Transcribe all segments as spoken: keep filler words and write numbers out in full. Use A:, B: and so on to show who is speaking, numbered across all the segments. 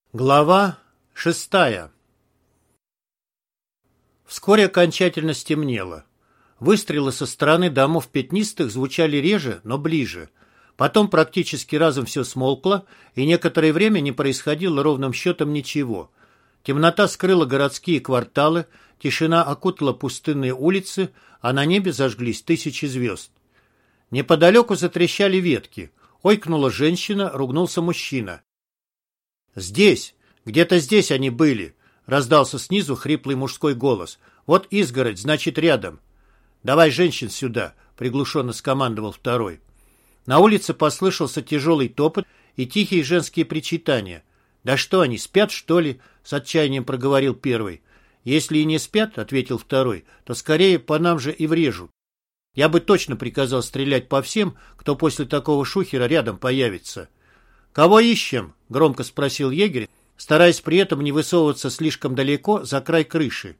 A: Глава шестая. Вскоре окончательно стемнело. Выстрелы со стороны домов пятнистых звучали реже, но ближе. Потом практически разом все смолкло, и некоторое время не происходило ровным счетом ничего. Темнота скрыла городские кварталы, тишина окутала пустынные улицы, а на небе зажглись тысячи звезд. Неподалеку затрещали ветки. Ойкнула женщина, ругнулся мужчина. «Здесь! Где-то здесь они были!» — раздался снизу хриплый мужской голос. «Вот изгородь, значит, рядом!» «Давай женщин сюда!» — приглушенно скомандовал второй. На улице послышался тяжелый топот и тихие женские причитания. «Да что они, спят, что ли?» — с отчаянием проговорил первый. «Если и не спят, — ответил второй, — то скорее по нам же и врежут. Я бы точно приказал стрелять по всем, кто после такого шухера рядом появится». «Кого ищем?» — громко спросил егерь, стараясь при этом не высовываться слишком далеко за край крыши.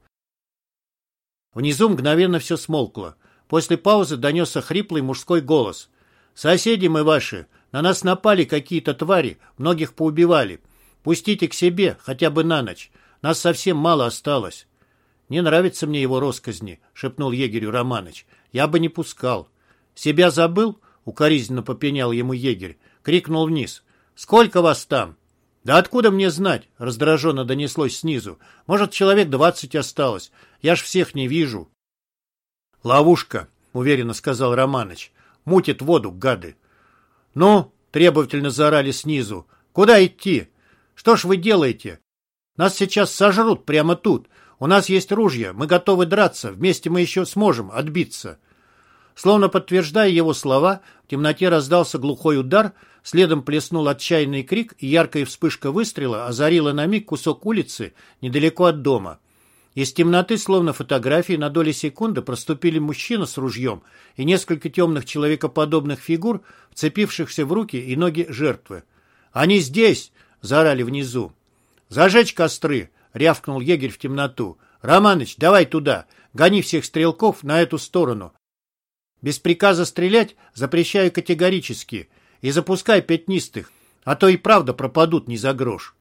A: Внизу мгновенно все смолкло. После паузы донесся хриплый мужской голос. «Соседи мы ваши, на нас напали какие-то твари, многих поубивали. Пустите к себе, хотя бы на ночь. Нас совсем мало осталось». «Не нравится мне его росказни», — шепнул егерю Романыч. «Я бы не пускал». «Себя забыл?» — укоризненно попенял ему егерь. Крикнул вниз. «Сколько вас там?» «Да откуда мне знать?» — раздраженно донеслось снизу. «Может, человек двадцать осталось. Я ж всех не вижу». «Ловушка», — уверенно сказал Романыч. «Мутит воду, гады». «Ну?» — требовательно заорали снизу. «Куда идти? Что ж вы делаете? Нас сейчас сожрут прямо тут. У нас есть ружья, мы готовы драться. Вместе мы еще сможем отбиться». Словно подтверждая его слова, в темноте раздался глухой удар, следом плеснул отчаянный крик, и яркая вспышка выстрела озарила на миг кусок улицы недалеко от дома. Из темноты, словно фотографии, на доли секунды проступили мужчина с ружьем и несколько темных человекоподобных фигур, вцепившихся в руки и ноги жертвы. «Они здесь!» — заорали внизу. «Зажечь костры!» — рявкнул егерь в темноту. «Романыч, давай туда! Гони всех стрелков на эту сторону! Без приказа стрелять запрещаю категорически. И запускай пятнистых, а то и правда пропадут не за грош».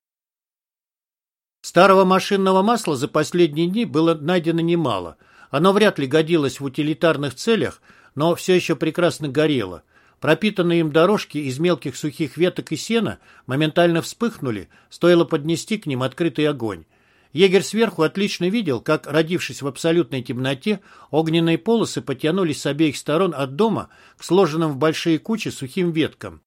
A: Старого машинного масла за последние дни было найдено немало. Оно вряд ли годилось в утилитарных целях, но все еще прекрасно горело. Пропитанные им дорожки из мелких сухих веток и сена моментально вспыхнули, стоило поднести к ним открытый огонь. Егерь сверху отлично видел, как, родившись в абсолютной темноте, огненные полосы потянулись с обеих сторон от дома к сложенным в большие кучи сухим веткам.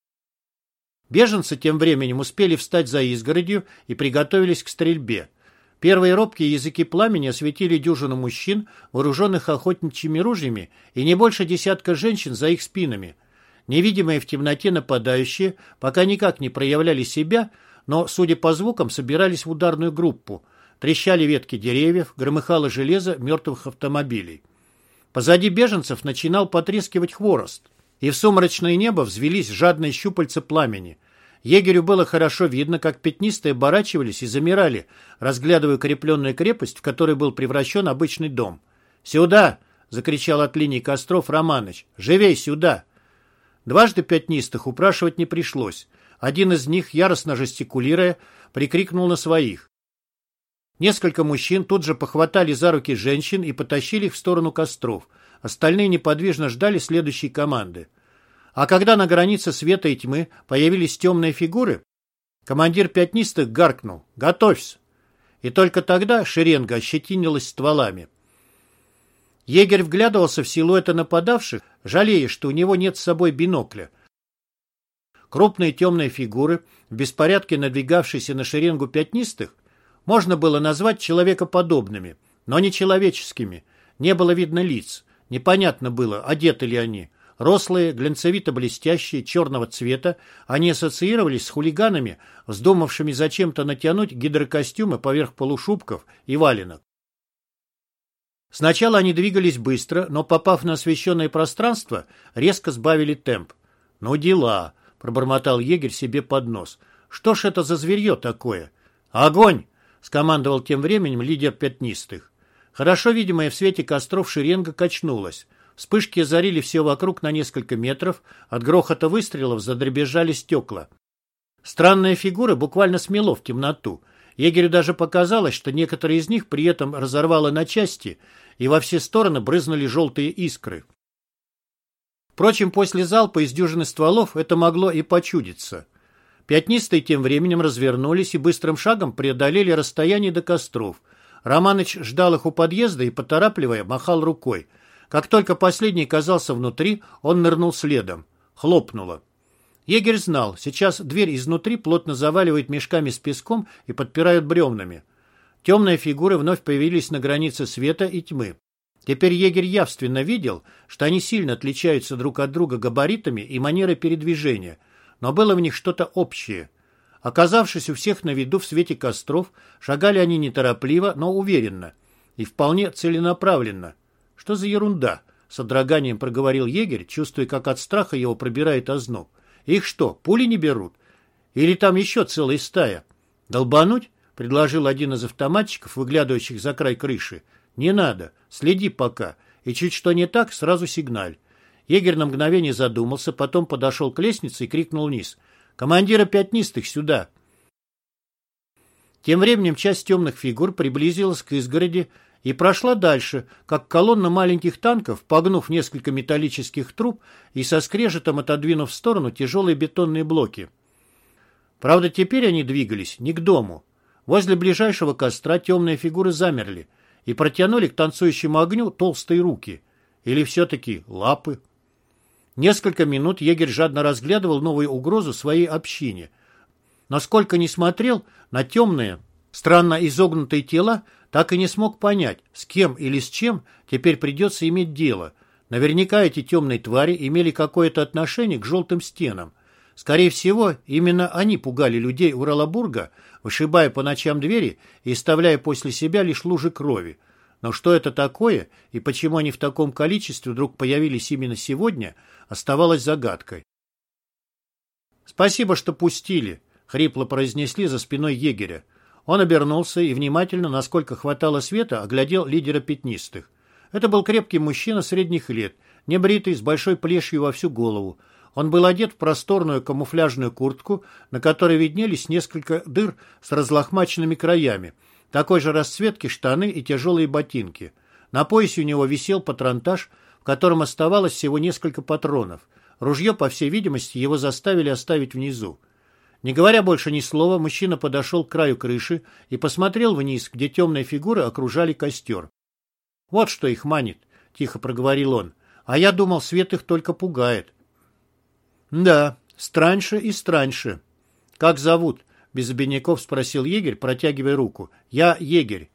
A: Беженцы тем временем успели встать за изгородью и приготовились к стрельбе. Первые робкие языки пламени осветили дюжину мужчин, вооруженных охотничьими ружьями, и не больше десятка женщин за их спинами. Невидимые в темноте нападающие пока никак не проявляли себя, но, судя по звукам, собирались в ударную группу. Трещали ветки деревьев, громыхало железо мертвых автомобилей. Позади беженцев начинал потрескивать хворост, и в сумрачное небо взвелись жадные щупальца пламени. Егерю было хорошо видно, как пятнистые оборачивались и замирали, разглядывая укрепленную крепость, в которой был превращен обычный дом. «Сюда!» — закричал от линии костров Романыч. «Живей сюда!» Дважды пятнистых упрашивать не пришлось. Один из них, яростно жестикулируя, прикрикнул на своих. Несколько мужчин тут же похватали за руки женщин и потащили их в сторону костров. Остальные неподвижно ждали следующей команды. А когда на границе света и тьмы появились темные фигуры, командир пятнистых гаркнул: «Готовься!» И только тогда шеренга ощетинилась стволами. Егерь вглядывался в силуэты нападавших, жалея, что у него нет с собой бинокля. Крупные темные фигуры, в беспорядке надвигавшиеся на шеренгу пятнистых, можно было назвать человекоподобными, но не человеческими. Не было видно лиц. Непонятно было, одеты ли они. Рослые, глянцевито-блестящие, черного цвета, они ассоциировались с хулиганами, вздумавшими зачем-то натянуть гидрокостюмы поверх полушубков и валенок. Сначала они двигались быстро, но, попав на освещенное пространство, резко сбавили темп. «Ну дела!» — пробормотал егерь себе под нос. «Что ж это за зверье такое?» «Огонь!» — скомандовал тем временем лидер пятнистых. Хорошо видимая в свете костров шеренга качнулась. Вспышки озарили все вокруг на несколько метров, от грохота выстрелов задребезжали стекла. Странные фигуры буквально смело в темноту. Егерю даже показалось, что некоторые из них при этом разорвало на части, и во все стороны брызнули желтые искры. Впрочем, после залпа из дюжины стволов это могло и почудиться. Пятнистые тем временем развернулись и быстрым шагом преодолели расстояние до костров. Романыч ждал их у подъезда и, поторапливая, махал рукой. Как только последний оказался внутри, он нырнул следом. Хлопнуло. Егерь знал, сейчас дверь изнутри плотно заваливает мешками с песком и подпирают бревнами. Темные фигуры вновь появились на границе света и тьмы. Теперь егерь явственно видел, что они сильно отличаются друг от друга габаритами и манерой передвижения, но было в них что-то общее. Оказавшись у всех на виду в свете костров, шагали они неторопливо, но уверенно и вполне целенаправленно. «Что за ерунда?» — с содроганием проговорил егерь, чувствуя, как от страха его пробирает озноб. «Их что, пули не берут? Или там еще целая стая?» «Долбануть?» — предложил один из автоматчиков, выглядывающих за край крыши. «Не надо. Следи пока. И чуть что не так, сразу сигналь». Егерь на мгновение задумался, потом подошел к лестнице и крикнул вниз. «Командира пятнистых сюда!» Тем временем часть темных фигур приблизилась к изгороди и прошла дальше, как колонна маленьких танков, погнув несколько металлических труб и со скрежетом отодвинув в сторону тяжелые бетонные блоки. Правда, теперь они двигались не к дому. Возле ближайшего костра темные фигуры замерли и протянули к танцующему огню толстые руки. Или все-таки лапы. Несколько минут егерь жадно разглядывал новую угрозу своей общине. Но сколько ни смотрел на темные, странно изогнутые тела, так и не смог понять, с кем или с чем теперь придется иметь дело. Наверняка эти темные твари имели какое-то отношение к желтым стенам. Скорее всего, именно они пугали людей Уралабурга, вышибая по ночам двери и оставляя после себя лишь лужи крови. Но что это такое и почему они в таком количестве вдруг появились именно сегодня, оставалось загадкой. «Спасибо, что пустили», — хрипло произнесли за спиной егеря. Он обернулся и внимательно, насколько хватало света, оглядел лидера пятнистых. Это был крепкий мужчина средних лет, небритый, с большой плешью во всю голову. Он был одет в просторную камуфляжную куртку, на которой виднелись несколько дыр с разлохмаченными краями, такой же расцветки штаны и тяжелые ботинки. На поясе у него висел патронтаж, в котором оставалось всего несколько патронов. Ружье, по всей видимости, его заставили оставить внизу. Не говоря больше ни слова, мужчина подошел к краю крыши и посмотрел вниз, где темные фигуры окружали костер. «Вот что их манит», — тихо проговорил он. «А я думал, свет их только пугает». «Да, страньше и страньше». «Как зовут?» — без обиняков спросил егерь, протягивая руку. «Я егерь».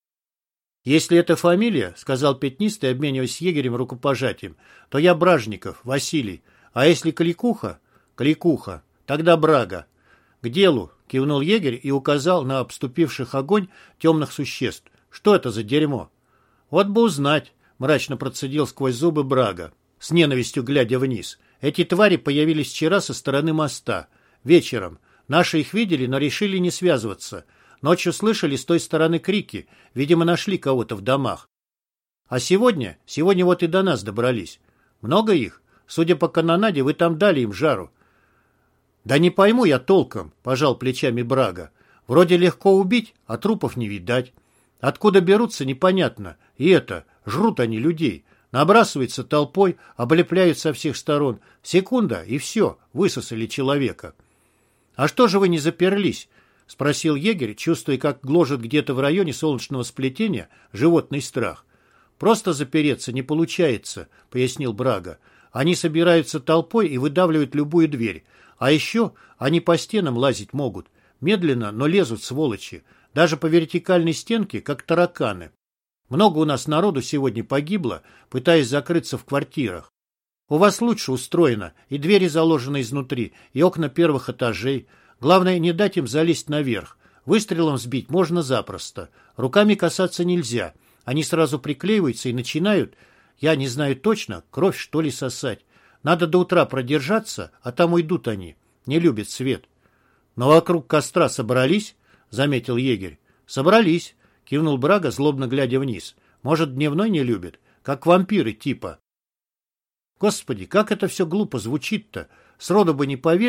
A: «Если это фамилия, — сказал пятнистый, обмениваясь с егерем рукопожатием, — то я Бражников, Василий. А если Кликуха? Кликуха. Тогда Брага». «К делу!» — кивнул егерь и указал на обступивших огонь темных существ. «Что это за дерьмо?» «Вот бы узнать!» — мрачно процедил сквозь зубы Брага, с ненавистью глядя вниз. «Эти твари появились вчера со стороны моста. Вечером. Наши их видели, но решили не связываться. Ночью слышали с той стороны крики. Видимо, нашли кого-то в домах. А сегодня? Сегодня вот и до нас добрались. Много их? Судя по канонаде, вы там дали им жару». «Да не пойму я толком», — пожал плечами Брага. «Вроде легко убить, а трупов не видать. Откуда берутся, непонятно. И это, жрут они людей. Набрасываются толпой, облепляют со всех сторон. Секунда, и все, высосали человека». «А что же вы не заперлись?» — спросил егерь, чувствуя, как гложет где-то в районе солнечного сплетения животный страх. «Просто запереться не получается», — пояснил Брага. «Они собираются толпой и выдавливают любую дверь. А еще они по стенам лазить могут. Медленно, но лезут, сволочи. Даже по вертикальной стенке, как тараканы. Много у нас народу сегодня погибло, пытаясь закрыться в квартирах. У вас лучше устроено, и двери заложены изнутри, и окна первых этажей. Главное, не дать им залезть наверх. Выстрелом сбить можно запросто. Руками касаться нельзя. Они сразу приклеиваются и начинают, я не знаю точно, кровь что ли сосать. Надо до утра продержаться, а там уйдут они. Не любят свет». «Но вокруг костра собрались?» — заметил егерь. «Собрались», — кивнул Брага, злобно глядя вниз. «Может, дневной не любят? Как вампиры типа». «Господи, как это все глупо звучит-то! Сроду бы не поверил.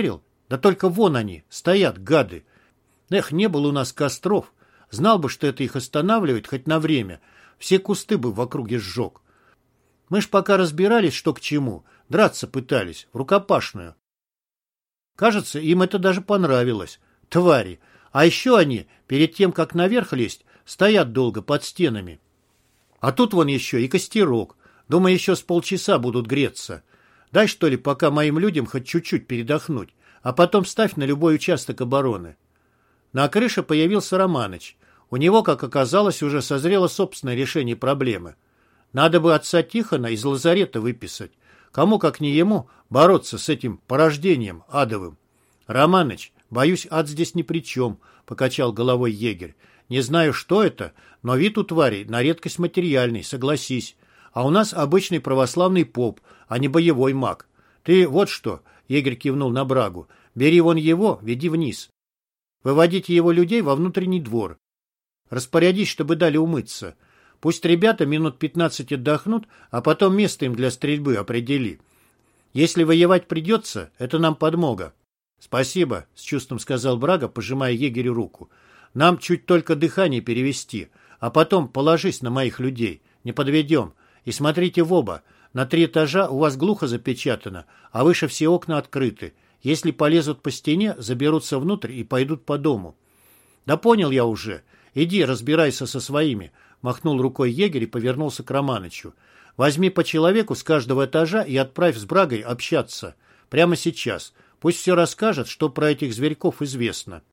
A: Да только вон они, стоят, гады. Эх, не было у нас костров. Знал бы, что это их останавливает хоть на время. Все кусты бы в округе сжег. Мы ж пока разбирались, что к чему, драться пытались, в рукопашную. Кажется, им это даже понравилось. Твари. А еще они, перед тем, как наверх лезть, стоят долго под стенами. А тут вон еще и костерок. Думаю, еще с полчаса будут греться. Дай, что ли, пока моим людям хоть чуть-чуть передохнуть, а потом ставь на любой участок обороны. На крыше появился Романыч. У него, как оказалось, уже созрело собственное решение проблемы. Надо бы отца Тихона из лазарета выписать. Кому, как не ему, бороться с этим порождением адовым? Романыч, боюсь, ад здесь ни при чем, покачал головой егерь. Не знаю, что это, но вид у тварей на редкость материальный, согласись. А у нас обычный православный поп, а не боевой маг. Ты вот что, егерь кивнул на Брагу, бери вон его, веди вниз. Выводите его людей во внутренний двор. Распорядись, чтобы дали умыться. Пусть ребята минут пятнадцать отдохнут, а потом место им для стрельбы определи. Если воевать придется, это нам подмога. Спасибо, с чувством сказал Брага, пожимая егерю руку. Нам чуть только дыхание перевести, а потом положись на моих людей. Не подведем. И смотрите в оба. На три этажа у вас глухо запечатано, а выше все окна открыты. Если полезут по стене, заберутся внутрь и пойдут по дому. Да понял я уже. Иди, разбирайся со своими. Махнул рукой егерь и повернулся к Романычу. Возьми по человеку с каждого этажа и отправь с Брагой общаться. Прямо сейчас. Пусть все расскажет, что про этих зверьков известно.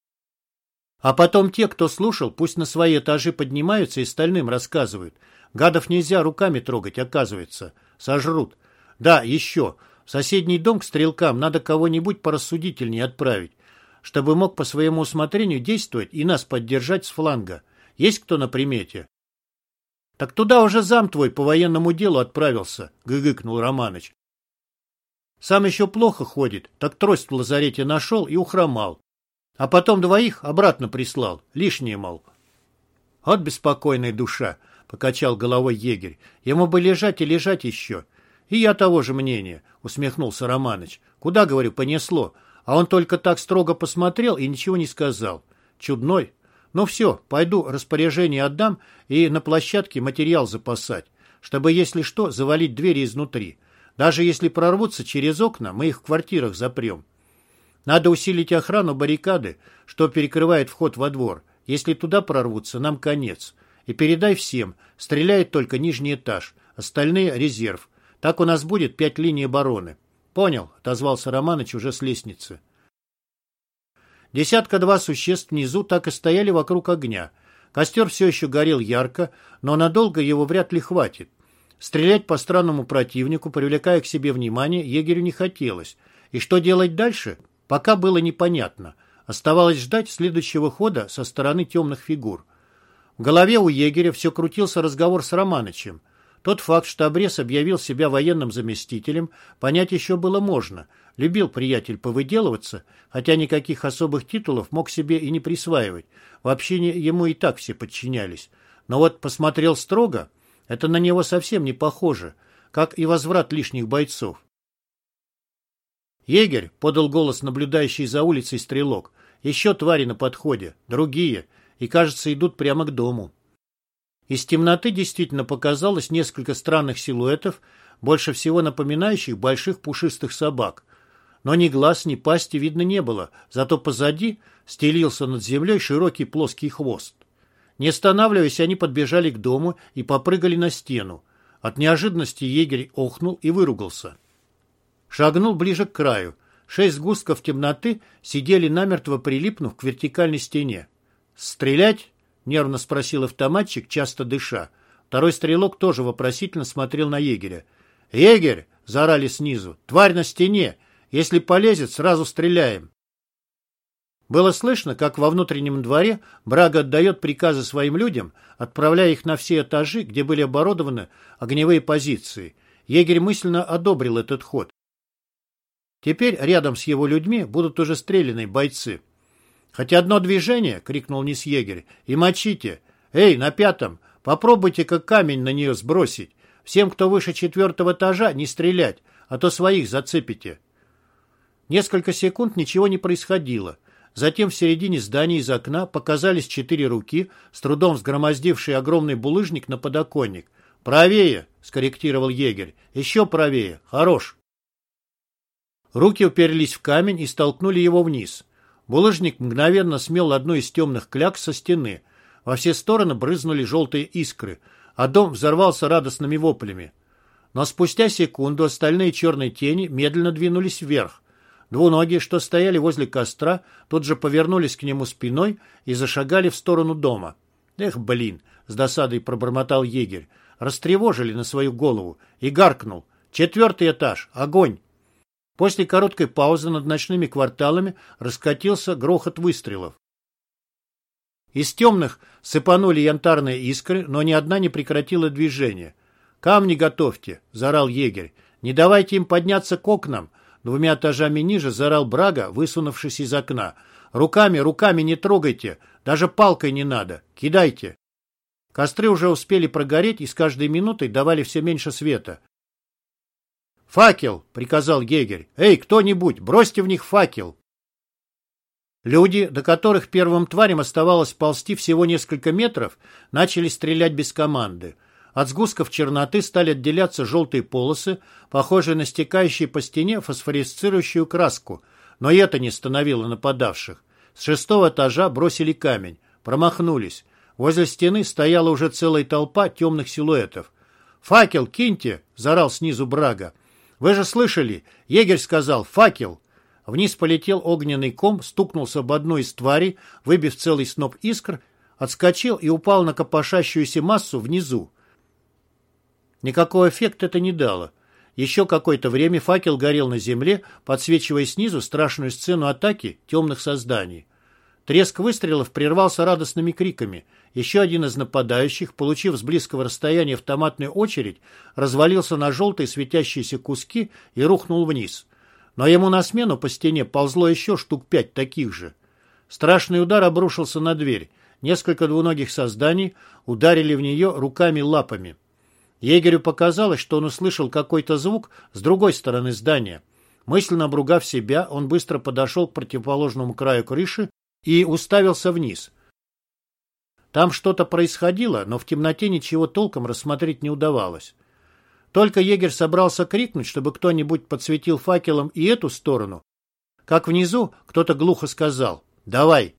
A: А потом те, кто слушал, пусть на свои этажи поднимаются и остальным рассказывают. Гадов нельзя руками трогать, оказывается. Сожрут. Да, еще. В соседний дом к стрелкам надо кого-нибудь порассудительнее отправить, чтобы мог по своему усмотрению действовать и нас поддержать с фланга. Есть кто на примете? — Так туда уже зам твой по военному делу отправился, — гыгыкнул Романыч. Сам еще плохо ходит, так трость в лазарете нашел и ухромал. А потом двоих обратно прислал, лишнее, мол. — От беспокойная душа, — покачал головой егерь. — Ему бы лежать и лежать еще. — И я того же мнения, — усмехнулся Романыч. — Куда, говорю, понесло? А он только так строго посмотрел и ничего не сказал. Чудной. Ну все, пойду распоряжение отдам и на площадке материал запасать, чтобы, если что, завалить двери изнутри. Даже если прорвутся через окна, мы их в квартирах запрем. Надо усилить охрану баррикады, что перекрывает вход во двор. Если туда прорвутся, нам конец. И передай всем, стреляет только нижний этаж, остальные — резерв. Так у нас будет пять линий обороны. Понял, — отозвался Романыч уже с лестницы. Десятка-два существ внизу так и стояли вокруг огня. Костер все еще горел ярко, но надолго его вряд ли хватит. Стрелять по странному противнику, привлекая к себе внимание, егерю не хотелось. И что делать дальше, пока было непонятно. Оставалось ждать следующего хода со стороны темных фигур. В голове у егеря все крутился разговор с Романычем. Тот факт, что Обрез объявил себя военным заместителем, понять еще было можно. Любил приятель повыделываться, хотя никаких особых титулов мог себе и не присваивать. Вообще ему и так все подчинялись. Но вот посмотрел строго, это на него совсем не похоже, как и возврат лишних бойцов. «Егерь», — подал голос наблюдающий за улицей стрелок, — «еще твари на подходе, другие, и, кажется, идут прямо к дому». Из темноты действительно показалось несколько странных силуэтов, больше всего напоминающих больших пушистых собак. Но ни глаз, ни пасти видно не было, зато позади стелился над землей широкий плоский хвост. Не останавливаясь, они подбежали к дому и попрыгали на стену. От неожиданности егерь охнул и выругался. Шагнул ближе к краю. Шесть сгустков темноты сидели намертво прилипнув к вертикальной стене. «Стрелять?» — нервно спросил автоматчик, часто дыша. Второй стрелок тоже вопросительно смотрел на егеря. «Егерь!» — заорали снизу. «Тварь на стене! Если полезет, сразу стреляем!» Было слышно, как во внутреннем дворе Брага отдает приказы своим людям, отправляя их на все этажи, где были оборудованы огневые позиции. Егерь мысленно одобрил этот ход. Теперь рядом с его людьми будут уже стрелянные бойцы. «Хоть одно движение!» — крикнул низ егерь. «И мочите! Эй, на пятом! Попробуйте-ка камень на нее сбросить! Всем, кто выше четвертого этажа, не стрелять, а то своих зацепите!» Несколько секунд ничего не происходило. Затем в середине здания из окна показались четыре руки, с трудом сгромоздившие огромный булыжник на подоконник. «Правее!» — скорректировал егерь. «Еще правее! Хорош!» Руки уперлись в камень и столкнули его вниз. Булыжник мгновенно смел одну из темных клякс со стены. Во все стороны брызнули желтые искры, а дом взорвался радостными воплями. Но спустя секунду остальные черные тени медленно двинулись вверх. Двуногие, что стояли возле костра, тут же повернулись к нему спиной и зашагали в сторону дома. «Эх, блин!» — с досадой пробормотал егерь. Растревожили на свою голову и гаркнул. «Четвертый этаж! Огонь!» После короткой паузы над ночными кварталами раскатился грохот выстрелов. Из темных сыпанули янтарные искры, но ни одна не прекратила движение. «Камни готовьте!» — заорал егерь. «Не давайте им подняться к окнам!» Двумя этажами ниже заорал Брага, высунувшись из окна. «Руками, руками не трогайте! Даже палкой не надо! Кидайте!» Костры уже успели прогореть и с каждой минутой давали все меньше света. «Факел!» — приказал егерь. «Эй, кто-нибудь, бросьте в них факел!» Люди, до которых первым тварям оставалось ползти всего несколько метров, начали стрелять без команды. От сгустков черноты стали отделяться желтые полосы, похожие на стекающие по стене фосфоресцирующую краску, но и это не остановило нападавших. С шестого этажа бросили камень, промахнулись. Возле стены стояла уже целая толпа темных силуэтов. «Факел киньте!» — заорал снизу Брага. «Вы же слышали? Егерь сказал «факел!»» Вниз полетел огненный ком, стукнулся об одну из тварей, выбив целый сноп искр, отскочил и упал на копошащуюся массу внизу. Никакого эффекта это не дало. Еще какое-то время факел горел на земле, подсвечивая снизу страшную сцену атаки темных созданий. Треск выстрелов прервался радостными криками. Еще один из нападающих, получив с близкого расстояния автоматную очередь, развалился на желтые светящиеся куски и рухнул вниз. Но ему на смену по стене ползло еще штук пять таких же. Страшный удар обрушился на дверь. Несколько двуногих созданий ударили в нее руками-лапами. Егерю показалось, что он услышал какой-то звук с другой стороны здания. Мысленно обругав себя, он быстро подошел к противоположному краю крыши и уставился вниз. Там что-то происходило, но в темноте ничего толком рассмотреть не удавалось. Только егерь собрался крикнуть, чтобы кто-нибудь подсветил факелом и эту сторону, как внизу кто-то глухо сказал «Давай!».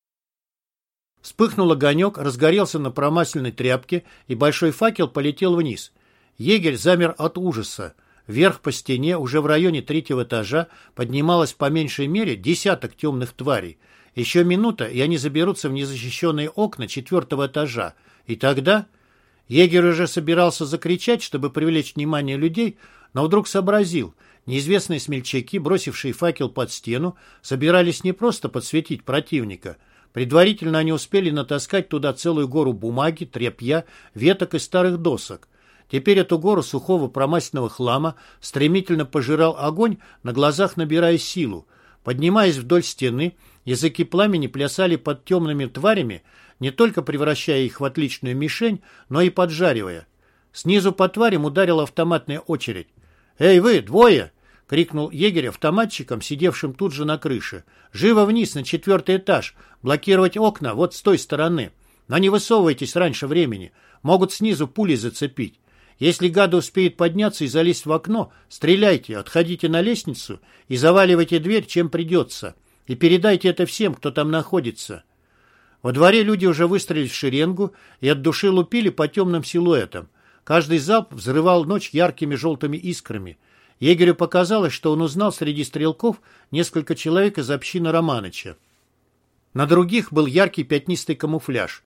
A: Вспыхнул огонек, разгорелся на промасленной тряпке, и большой факел полетел вниз. Егерь замер от ужаса. Вверх по стене, уже в районе третьего этажа, поднималось по меньшей мере десяток темных тварей. Еще минута, и они заберутся в незащищенные окна четвертого этажа. И тогда... Егерь уже собирался закричать, чтобы привлечь внимание людей, но вдруг сообразил. Неизвестные смельчаки, бросившие факел под стену, собирались не просто подсветить противника. Предварительно они успели натаскать туда целую гору бумаги, тряпья, веток и старых досок. Теперь эту гору сухого промасленного хлама стремительно пожирал огонь, на глазах набирая силу. Поднимаясь вдоль стены, языки пламени плясали под темными тварями, не только превращая их в отличную мишень, но и поджаривая. Снизу по тварям ударила автоматная очередь. «Эй вы, двое!» — крикнул егерь автоматчиком, сидевшим тут же на крыше. «Живо вниз, на четвертый этаж! Блокировать окна вот с той стороны! Но не высовывайтесь раньше времени! Могут снизу пули зацепить! Если гады успеют подняться и залезть в окно, стреляйте, отходите на лестницу и заваливайте дверь, чем придется. И передайте это всем, кто там находится». Во дворе люди уже выстроились в шеренгу и от души лупили по темным силуэтам. Каждый залп взрывал ночь яркими желтыми искрами. Егерю показалось, что он узнал среди стрелков несколько человек из общины Романыча. На других был яркий пятнистый камуфляж.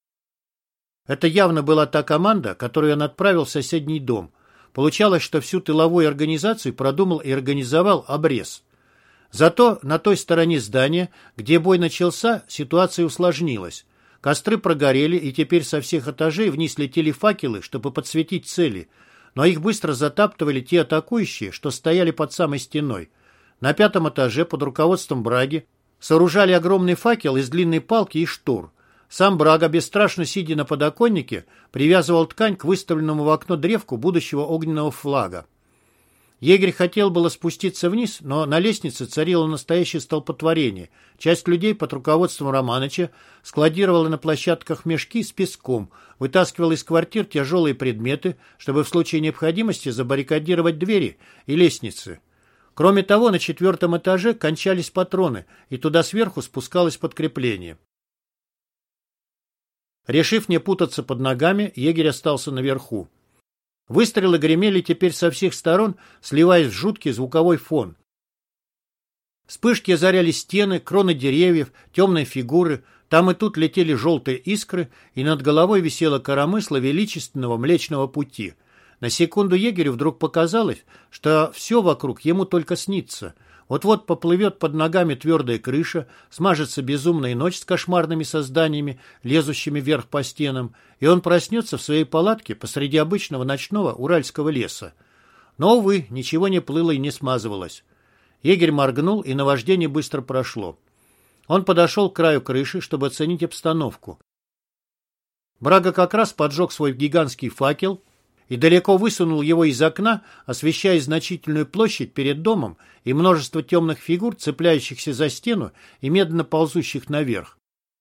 A: Это явно была та команда, которую он отправил в соседний дом. Получалось, что всю тыловую организацию продумал и организовал обрез. Зато на той стороне здания, где бой начался, ситуация усложнилась. Костры прогорели, и теперь со всех этажей вниз летели факелы, чтобы подсветить цели. Но их быстро затаптывали те атакующие, что стояли под самой стеной. На пятом этаже под руководством Браги сооружали огромный факел из длинной палки и штур. Сам Брага, бесстрашно сидя на подоконнике, привязывал ткань к выставленному в окно древку будущего огненного флага. Егерь хотел было спуститься вниз, но на лестнице царило настоящее столпотворение. Часть людей под руководством Романыча складировала на площадках мешки с песком, вытаскивала из квартир тяжелые предметы, чтобы в случае необходимости забаррикадировать двери и лестницы. Кроме того, на четвертом этаже кончались патроны, и туда сверху спускалось подкрепление. Решив не путаться под ногами, егерь остался наверху. Выстрелы гремели теперь со всех сторон, сливаясь в жуткий звуковой фон. Вспышки озаряли стены, кроны деревьев, темные фигуры. Там и тут летели желтые искры, и над головой висело коромысло величественного Млечного Пути. На секунду егерю вдруг показалось, что все вокруг ему только снится. Вот-вот поплывет под ногами твердая крыша, смажется безумная ночь с кошмарными созданиями, лезущими вверх по стенам, и он проснется в своей палатке посреди обычного ночного уральского леса. Но, увы, ничего не плыло и не смазывалось. Егерь моргнул, и наваждение быстро прошло. Он подошел к краю крыши, чтобы оценить обстановку. Брага как раз поджег свой гигантский факел и далеко высунул его из окна, освещая значительную площадь перед домом и множество темных фигур, цепляющихся за стену и медленно ползущих наверх.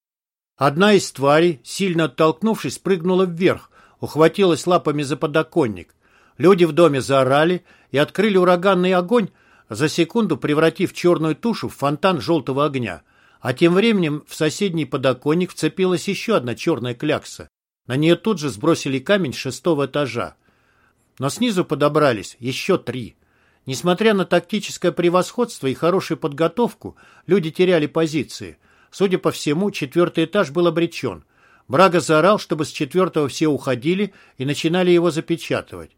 A: Одна из тварей, сильно оттолкнувшись, прыгнула вверх, ухватилась лапами за подоконник. Люди в доме заорали и открыли ураганный огонь, за секунду превратив черную тушу в фонтан желтого огня. А тем временем в соседний подоконник вцепилась еще одна черная клякса. На нее тут же сбросили камень с шестого этажа. Но снизу подобрались еще три. Несмотря на тактическое превосходство и хорошую подготовку, люди теряли позиции. Судя по всему, четвертый этаж был обречен. Брага заорал, чтобы с четвертого все уходили и начинали его запечатывать.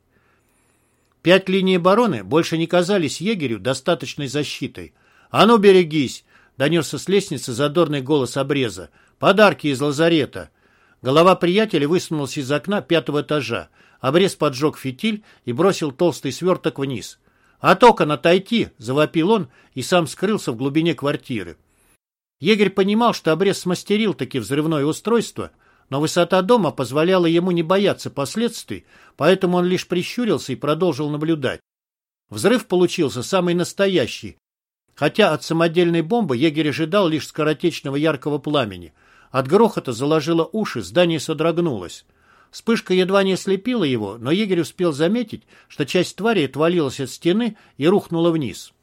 A: Пять линий обороны больше не казались егерю достаточной защитой. «А ну, берегись!» — донесся с лестницы задорный голос обреза. «Подарки из лазарета!» Голова приятеля высунулась из окна пятого этажа. Обрез поджег фитиль и бросил толстый сверток вниз. «От окон отойти!» — завопил он и сам скрылся в глубине квартиры. Егерь понимал, что обрез смастерил таки взрывное устройство, но высота дома позволяла ему не бояться последствий, поэтому он лишь прищурился и продолжил наблюдать. Взрыв получился самый настоящий, хотя от самодельной бомбы егерь ожидал лишь скоротечного яркого пламени. От грохота заложило уши, здание содрогнулось. Вспышка едва не ослепила его, но егерь успел заметить, что часть твари отвалилась от стены и рухнула вниз.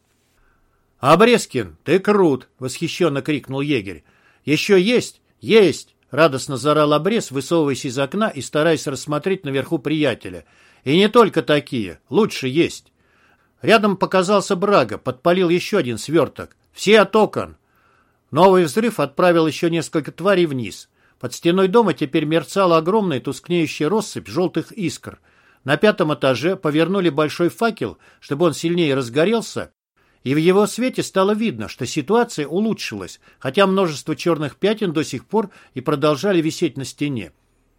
A: «Обрезкин, ты крут!» — восхищенно крикнул егерь. «Еще есть? Есть!» — радостно заорал Обрез, высовываясь из окна и стараясь рассмотреть наверху приятеля. «И не только такие. Лучше есть!» Рядом показался Брага, подпалил еще один сверток. «Все от окон!» Новый взрыв отправил еще несколько тварей вниз. Под стеной дома теперь мерцала огромная тускнеющая россыпь желтых искр. На пятом этаже повернули большой факел, чтобы он сильнее разгорелся, и в его свете стало видно, что ситуация улучшилась, хотя множество черных пятен до сих пор и продолжали висеть на стене.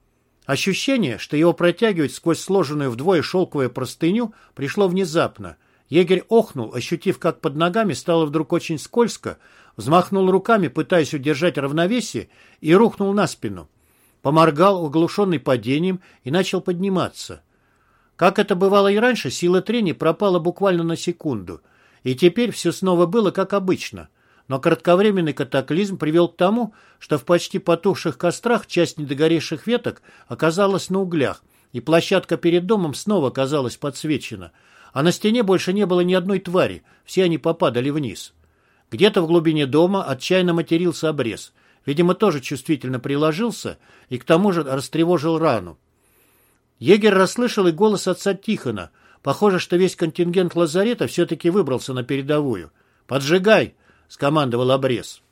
A: Ощущение, что его протягивают сквозь сложенную вдвое шелковую простыню, пришло внезапно. Егерь охнул, ощутив, как под ногами стало вдруг очень скользко, взмахнул руками, пытаясь удержать равновесие, и рухнул на спину. Поморгал, оглушенный падением, и начал подниматься. Как это бывало и раньше, сила трения пропала буквально на секунду. И теперь все снова было как обычно. Но кратковременный катаклизм привел к тому, что в почти потухших кострах часть недогоревших веток оказалась на углях, и площадка перед домом снова оказалась подсвечена. А на стене больше не было ни одной твари, все они попадали вниз. Где-то в глубине дома отчаянно матерился Обрез. Видимо, тоже чувствительно приложился и к тому же растревожил рану. Егерь расслышал и голос отца Тихона. Похоже, что весь контингент лазарета все-таки выбрался на передовую. «Поджигай!» — скомандовал Обрез.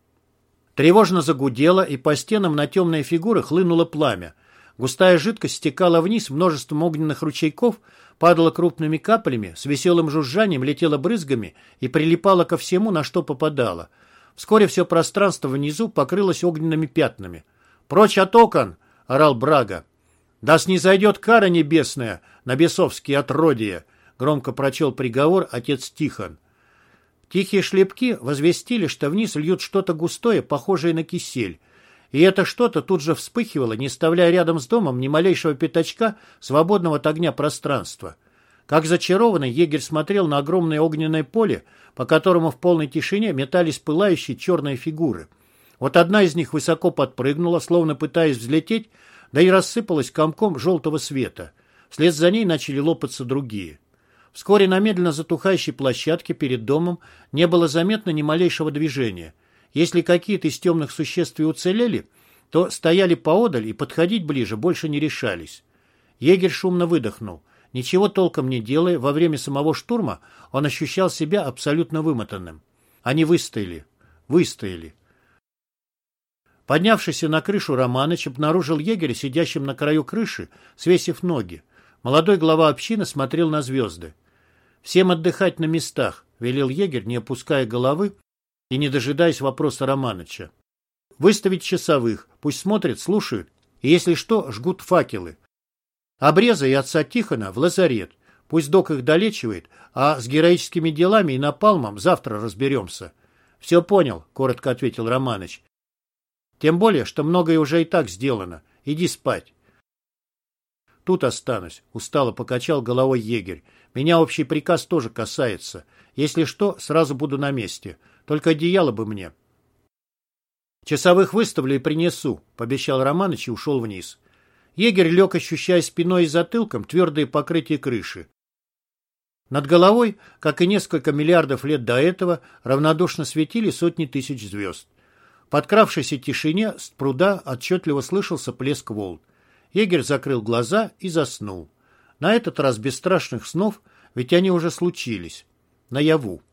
A: Тревожно загудело, и по стенам на темные фигуры хлынуло пламя. Густая жидкость стекала вниз множеством огненных ручейков, падала крупными каплями, с веселым жужжанием летела брызгами и прилипала ко всему, на что попадало. Вскоре все пространство внизу покрылось огненными пятнами. «Прочь от окон!» — орал Брага. «Да снизойдет кара небесная на бесовские отродья!» — громко прочел приговор отец Тихон. Тихие шлепки возвестили, что вниз льют что-то густое, похожее на кисель. И это что-то тут же вспыхивало, не оставляя рядом с домом ни малейшего пятачка свободного от огня пространства. Как зачарованный, егерь смотрел на огромное огненное поле, по которому в полной тишине метались пылающие черные фигуры. Вот одна из них высоко подпрыгнула, словно пытаясь взлететь, да и рассыпалась комком желтого света. Вслед за ней начали лопаться другие. Вскоре на медленно затухающей площадке перед домом не было заметно ни малейшего движения. Если какие-то из темных существ и уцелели, то стояли поодаль и подходить ближе больше не решались. Егерь шумно выдохнул. Ничего толком не делая, во время самого штурма он ощущал себя абсолютно вымотанным. Они выстояли. Выстояли. Поднявшийся на крышу Романыч обнаружил егеря, сидящим на краю крыши, свесив ноги. Молодой глава общины смотрел на звезды. «Всем отдыхать на местах», — велел егерь, не опуская головы и не дожидаясь вопроса Романыча. «Выставить часовых, пусть смотрят, слушают, и, если что, жгут факелы. Обреза и отца Тихона в лазарет. Пусть док их долечивает, а с героическими делами и напалмом завтра разберемся». «Все понял», — коротко ответил Романыч. «Тем более, что многое уже и так сделано. Иди спать». «Тут останусь», — устало покачал головой егерь. «Меня общий приказ тоже касается. Если что, сразу буду на месте. Только одеяло бы мне». «Часовых выставлю и принесу», — пообещал Романыч и ушел вниз. Егерь лег, ощущая спиной и затылком твердое покрытие крыши. Над головой, как и несколько миллиардов лет до этого, равнодушно светили сотни тысяч звезд. В подкравшейся тишине с пруда отчетливо слышался плеск волн. Егерь закрыл глаза и заснул. На этот раз без страшных снов, ведь они уже случились. Наяву.